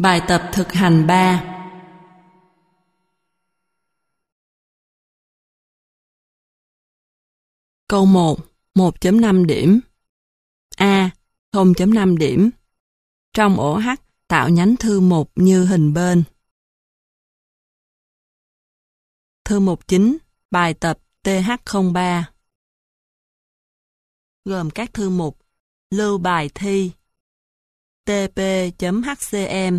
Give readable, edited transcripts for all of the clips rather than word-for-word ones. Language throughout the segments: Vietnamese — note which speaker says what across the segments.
Speaker 1: Bài tập thực hành 3. Câu 1, 1.5 điểm. A, 0.5 điểm. Trong ổ H tạo nhánh thư mục như hình bên. Thư mục chính, bài tập TH03. Gồm các thư mục lưu bài thi, tp.hcm.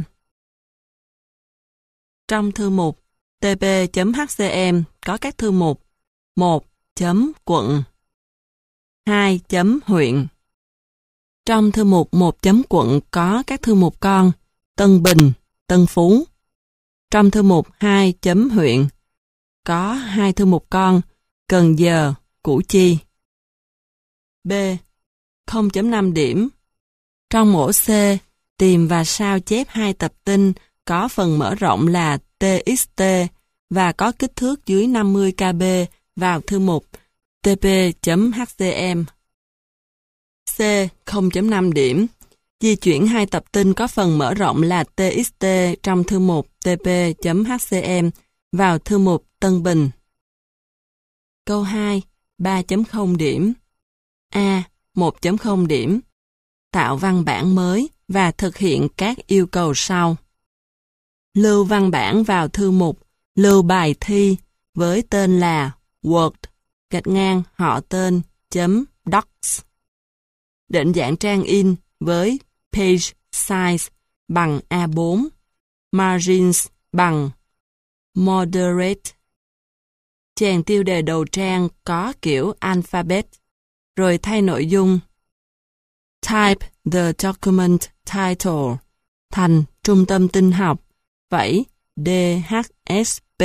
Speaker 1: Trong thư mục tp.hcm có các thư mục 1. Quận 2. Huyện. Trong thư mục 1. Quận có các thư mục con Tân Bình, Tân Phú. Trong thư mục 2. Huyện có 2 thư mục con Cần Giờ, Củ Chi. B. 0.5 điểm. Trong ổ C, tìm và sao chép 2 tập tin có phần mở rộng là TXT và có kích thước dưới 50 KB vào thư mục tp.hcm. C. 0.5 điểm. Di chuyển 2 tập tin có phần mở rộng là TXT trong thư mục tp.hcm vào thư mục Tân Bình. Câu 2. 3.0 điểm. A. 1.0 điểm. Tạo văn bản mới và thực hiện các yêu cầu sau. Lưu văn bản vào thư mục lưu bài thi với tên là Word họ tên .docs. Định dạng trang in với page size bằng A4, margins bằng moderate. Chèn tiêu đề đầu trang có kiểu alphabet, rồi thay nội dung Type the document title thành Trung tâm tin học, phẩy DHSP.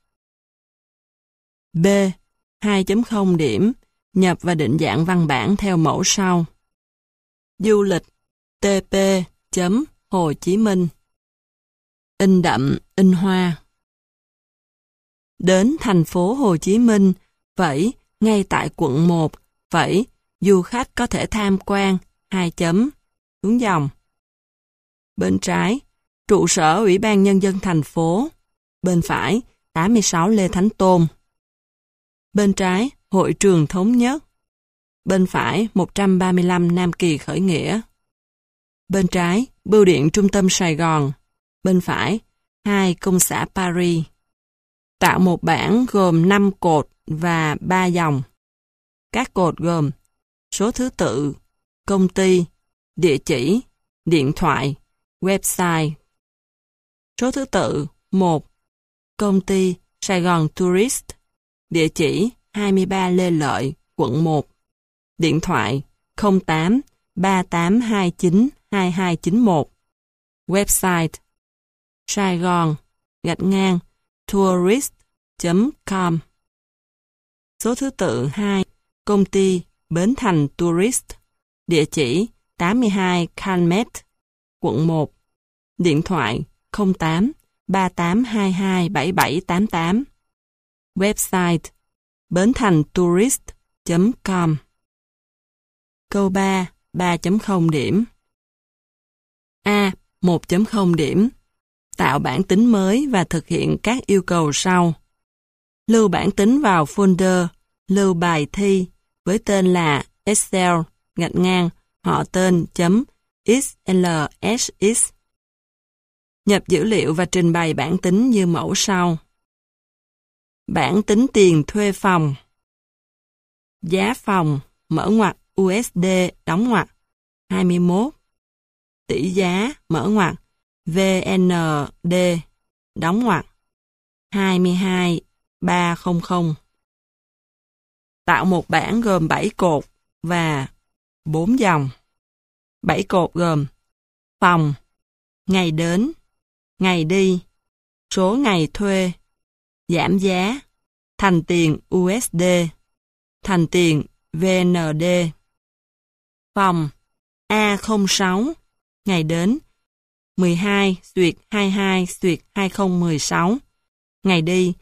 Speaker 1: B. 2.0 điểm. Nhập và định dạng văn bản theo mẫu sau. Du lịch TP. Hồ Chí Minh. In đậm, in hoa. Đến thành phố Hồ Chí Minh, phẩy ngay tại quận 1, phẩy du khách có thể tham quan, 2 chấm, xuống dòng. Bên trái, trụ sở Ủy ban Nhân dân thành phố. Bên phải, 86 Lê Thánh Tôn. Bên trái, Hội trường Thống nhất. Bên phải, 135 Nam Kỳ Khởi Nghĩa. Bên trái, Bưu điện Trung tâm Sài Gòn. Bên phải, 2 Công xã Paris. Tạo một bảng gồm 5 cột và 3 dòng. Các cột gồm số thứ tự, công ty, địa chỉ, điện thoại, website. Số thứ tự 1. Công ty Sài Gòn Tourist. Địa chỉ 23 Lê Lợi, quận 1. Điện thoại 08 3829 2291. Website Saigon tourist.com. Số thứ tự 2. Công ty Bến Thành Tourist. Địa chỉ 82 Calmet, quận 1. Điện thoại 08 3822 7788. Website bến-thành-tourist.com. Câu 3. 3.0 điểm. A. 1.0 điểm. Tạo bản tính mới và thực hiện các yêu cầu sau. Lưu bản tính vào folder lưu bài thi với tên là Excel họ tên .xlsx. Nhập dữ liệu và trình bày bản tính như mẫu sau. Bản tính tiền thuê phòng. Giá phòng, mở ngoặc USD, đóng ngoặc 21. Tỷ giá, mở ngoặc VND, đóng ngoặc 22.300. Tạo một bảng gồm 7 cột và 4 dòng. 7 cột gồm phòng, ngày đến, ngày đi, số ngày thuê, giảm giá, thành tiền USD, thành tiền VND. Phòng A06, ngày đến 12/22/2016, ngày đi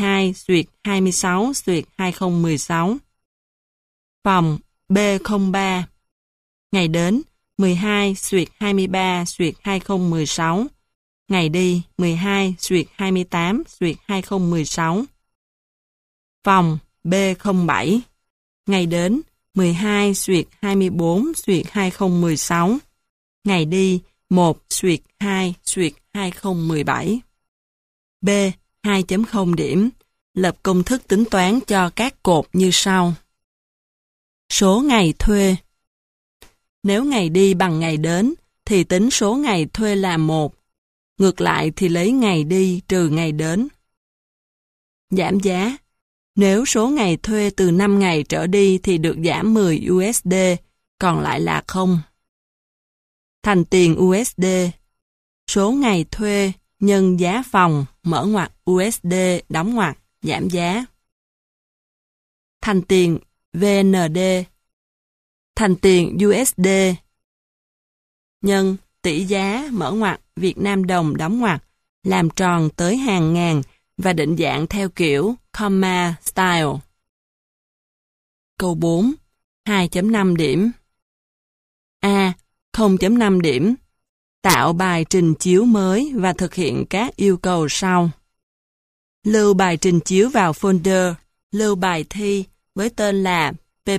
Speaker 1: 12/26/2016. Phòng B03, ngày đến 12/23/2016, Ngày đi 12/28/2016. Phòng B07. Ngày đến 12/24/2016. Ngày đi 1/2/2017. B. 2.0 điểm. Lập công thức tính toán cho các cột như sau. Số ngày thuê. Nếu ngày đi bằng ngày đến, thì tính số ngày thuê là 1. Ngược lại thì lấy ngày đi trừ ngày đến. Giảm giá. Nếu số ngày thuê từ 5 ngày trở đi thì được giảm 10 USD, còn lại là 0. Thành tiền USD. Số ngày thuê nhân giá phòng, mở ngoặc USD, đóng ngoặc, giảm giá. Thành tiền VND. Thành tiền USD nhân tỷ giá, mở ngoặc Việt Nam đồng, đóng ngoặc, làm tròn tới hàng ngàn và định dạng theo kiểu comma style. Câu 4. 2.5 điểm. A. 0.5 điểm. Tạo bài trình chiếu mới và thực hiện các yêu cầu sau. Lưu bài trình chiếu vào folder, lưu bài thi với tên là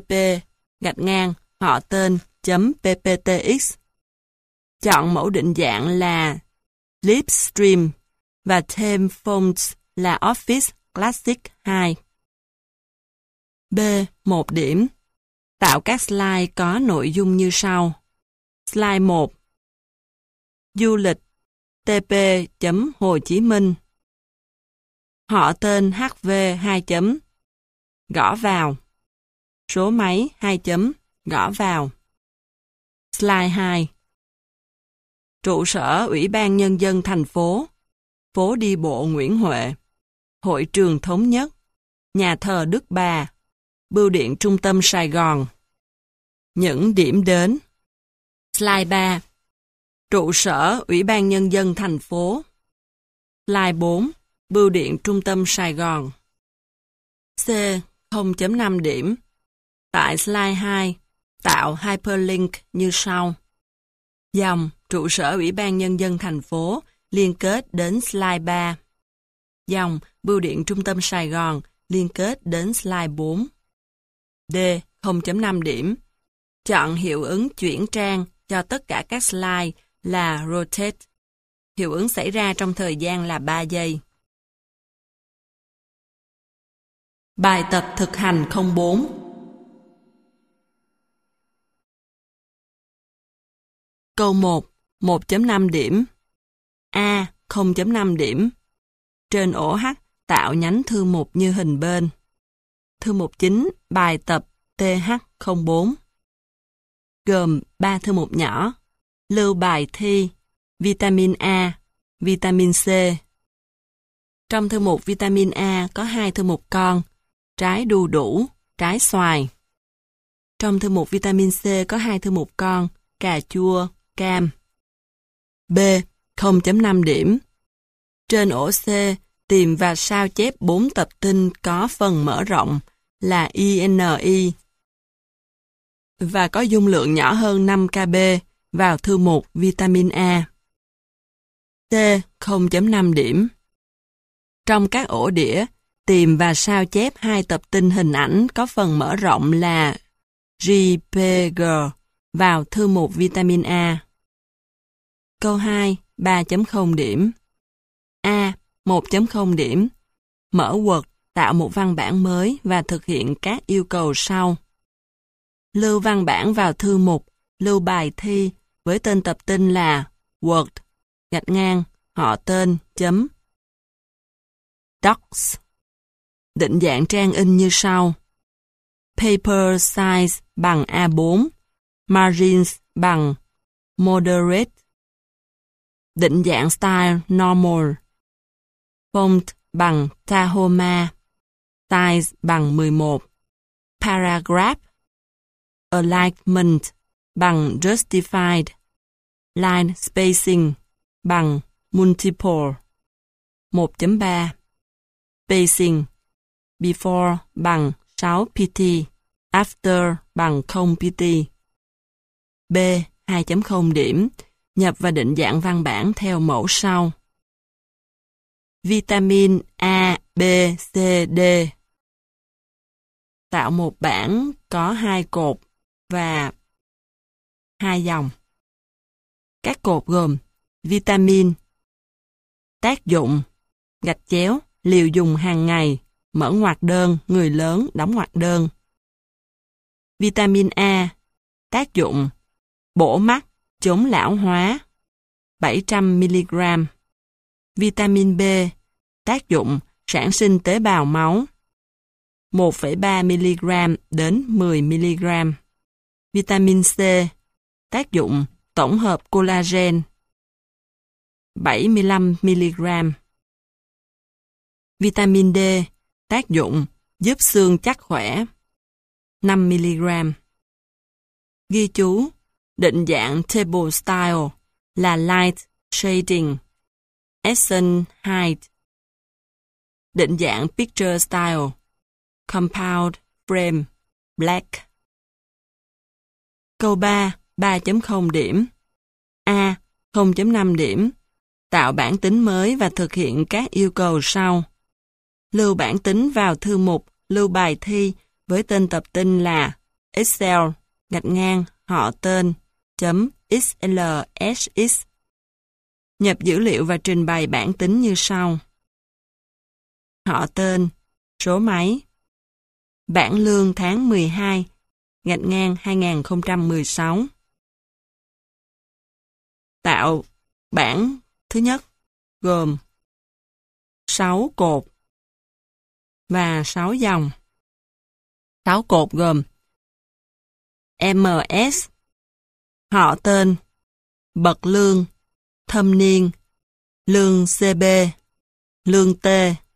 Speaker 1: pp-họ tên .pptx. Chọn mẫu định dạng là Slipstream và thêm fonts là Office Classic 2. B. 1 điểm. Tạo các slide có nội dung như sau. Slide 1. Du lịch TP. Hồ Chí Minh. Họ tên HV 2. Gõ vào. Số máy 2. Gõ vào. Slide 2. Trụ sở Ủy ban Nhân dân thành phố. Phố đi bộ Nguyễn Huệ. Hội trường Thống nhất. Nhà thờ Đức Bà. Bưu điện Trung tâm Sài Gòn. Những điểm đến. Slide 3. Trụ sở Ủy ban Nhân dân thành phố. Slide 4. Bưu điện Trung tâm Sài Gòn. C. 0.5 điểm. Tại slide 2, tạo hyperlink như sau. Dòng trụ sở Ủy ban Nhân dân thành phố liên kết đến slide 3. Dòng Bưu điện Trung tâm Sài Gòn liên kết đến slide 4. D. 0.5 điểm. Chọn hiệu ứng chuyển trang cho tất cả các slide là rotate. Hiệu ứng xảy ra trong thời gian là 3 giây. Bài tập thực hành 04. Câu 1. 1.5 điểm. A. 0.5 điểm. Trên ổ H tạo nhánh thư mục như hình bên. Thư mục chính bài tập TH04 gồm 3 thư mục nhỏ. Lưu bài thi vitamin A, vitamin C. Trong thư mục vitamin A có 2 thư mục con, trái đu đủ, trái xoài. Trong thư mục vitamin C có 2 thư mục con, cà chua, cam. B. 0.5 điểm. Trên ổ C, tìm và sao chép 4 tập tin có phần mở rộng là INI và có dung lượng nhỏ hơn 5 KB vào thư mục vitamin A. C. 0.5 điểm. Trong các ổ đĩa, tìm và sao chép 2 tập tin hình ảnh có phần mở rộng là JPG vào thư mục vitamin A. Câu 2, 3.0 điểm. A. 1.0 điểm. Mở Word, tạo một văn bản mới và thực hiện các yêu cầu sau. Lưu văn bản vào thư mục, lưu bài thi với tên tập tin là Word, họ tên, Docs. Định dạng trang in như sau. Paper size bằng A4, margins bằng moderate. Định dạng style normal. Font bằng Tahoma. Size bằng 11. Paragraph. Alignment bằng justified. Line spacing bằng multiple. 1.3. Spacing. Before bằng 6 pt. After bằng 0 pt. B. 2.0 điểm. Nhập và định dạng văn bản theo mẫu sau. vitamin A, B, C, D. Tạo một bảng có 2 cột và 2 dòng. Các cột gồm vitamin, tác dụng, gạch chéo, liều dùng hàng ngày, mở ngoặc đơn, người lớn, đóng ngoặc đơn. Vitamin A, tác dụng, bổ mắt, chống lão hóa, 700mg. Vitamin B, tác dụng, sản sinh tế bào máu, 1,3mg đến 10mg. Vitamin C, tác dụng, tổng hợp collagen, 75mg. Vitamin D, tác dụng, giúp xương chắc khỏe, 5mg. Ghi chú, định dạng table style là light shading, accent height. Định dạng picture style, compound frame, black. Câu 3, 3.0 điểm. A. 0.5 điểm. Tạo bảng tính mới và thực hiện các yêu cầu sau. Lưu bảng tính vào thư mục lưu bài thi với tên tập tin là Excel, họ tên, .xlsx. Nhập dữ liệu và trình bày bảng tính như sau. Họ tên, số máy. Bảng lương tháng 12, (2016). Tạo bảng thứ nhất gồm 6 cột và 6 dòng. 6 cột gồm MS, họ tên, bậc lương, thâm niên, lương CB, lương T.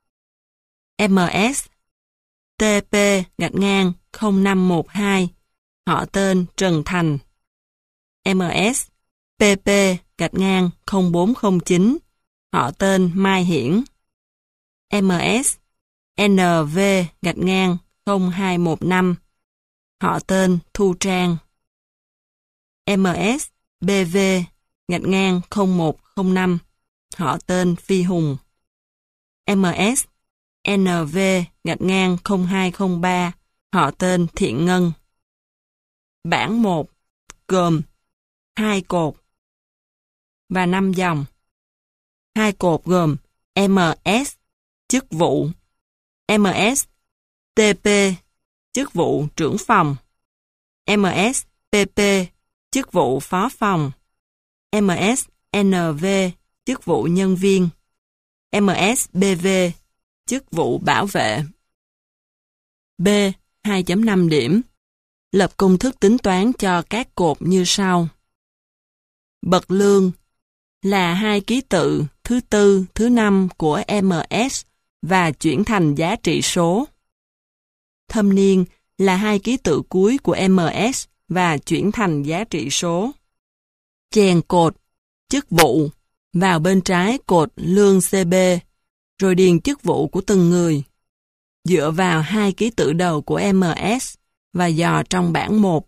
Speaker 1: MS, TP, (0512), họ tên Trần Thành. MS, PP, (0409), họ tên Mai Hiển. MS, NV, (0215), họ tên Thu Trang. MS, BV, (0105), họ tên Phi Hùng. MS, NV, (0203), họ tên Thiện Ngân. Bảng 1 gồm 2 cột và 5 dòng. 2 cột gồm MS, chức vụ, MS, TP, chức vụ trưởng phòng, MS, PP, chức vụ phó phòng, MS, NV, chức vụ nhân viên, MS, BV, chức vụ bảo vệ. B. 2.5 điểm. Lập công thức tính toán cho các cột như sau. Bậc lương là 2 ký tự thứ tư, thứ năm của MS và chuyển thành giá trị số. Thâm niên là 2 ký tự cuối của MS và chuyển thành giá trị số. Chèn cột chức vụ vào bên trái cột lương CB, rồi điền chức vụ của từng người. Dựa vào 2 ký tự đầu của MS và dò trong bảng 1.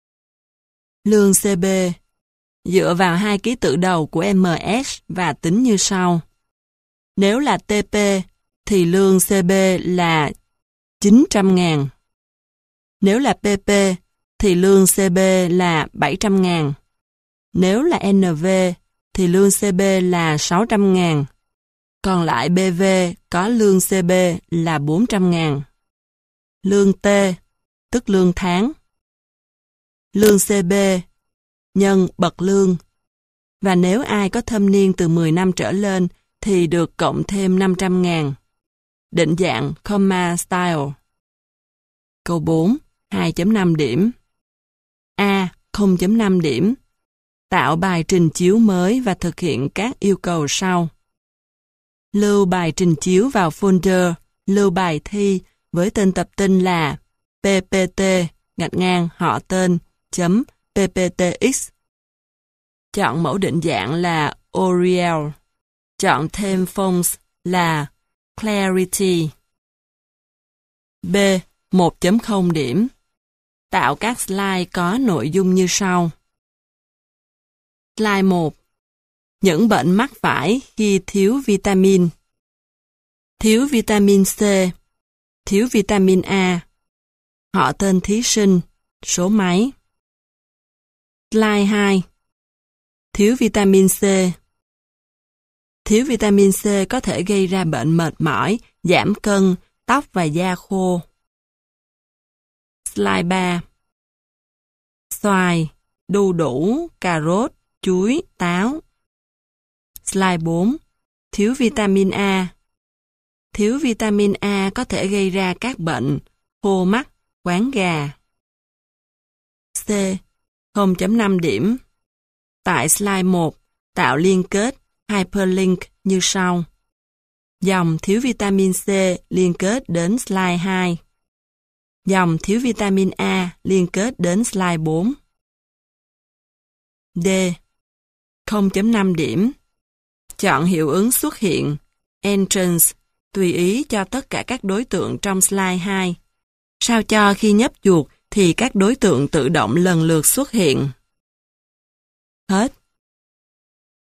Speaker 1: Lương CB dựa vào 2 ký tự đầu của MS và tính như sau. Nếu là TP thì lương CB là 900.000. Nếu là PP thì lương CB là 700.000. Nếu là NV thì lương CB là 600.000. Còn lại BV có lương CB là 400.000. Lương T, tức lương tháng. Lương CB nhân bậc lương. Và nếu ai có thâm niên từ 10 năm trở lên thì được cộng thêm 500.000. Định dạng comma style. Câu 4, 2.5 điểm. A. 0.5 điểm. Tạo bài trình chiếu mới và thực hiện các yêu cầu sau. Lưu bài trình chiếu vào folder lưu bài thi với tên tập tin là PPT, họ tên, .pptx. Chọn mẫu định dạng là Oriel. Chọn thêm fonts là Clarity. B. 1.0 điểm. Tạo các slide có nội dung như sau. Slide 1. Những bệnh mắc phải khi thiếu vitamin. Thiếu vitamin C. Thiếu vitamin A. Họ tên thí sinh. Số máy. Slide 2. Thiếu vitamin C. Thiếu vitamin C có thể gây ra bệnh mệt mỏi, giảm cân, tóc và da khô. Slide 3. Xoài, đu đủ, cà rốt, chuối, táo. Slide 4. Thiếu vitamin A. Thiếu vitamin A có thể gây ra các bệnh khô mắt, quáng gà. C. 0.5 điểm. Tại slide 1, tạo liên kết hyperlink như sau. Dòng thiếu vitamin C liên kết đến slide 2. Dòng thiếu vitamin A liên kết đến slide 4. D. 0.5 điểm. Chọn hiệu ứng xuất hiện entrance tùy ý cho tất cả các đối tượng trong slide 2. Sao cho khi nhấp chuột thì các đối tượng tự động lần lượt xuất hiện. Hết.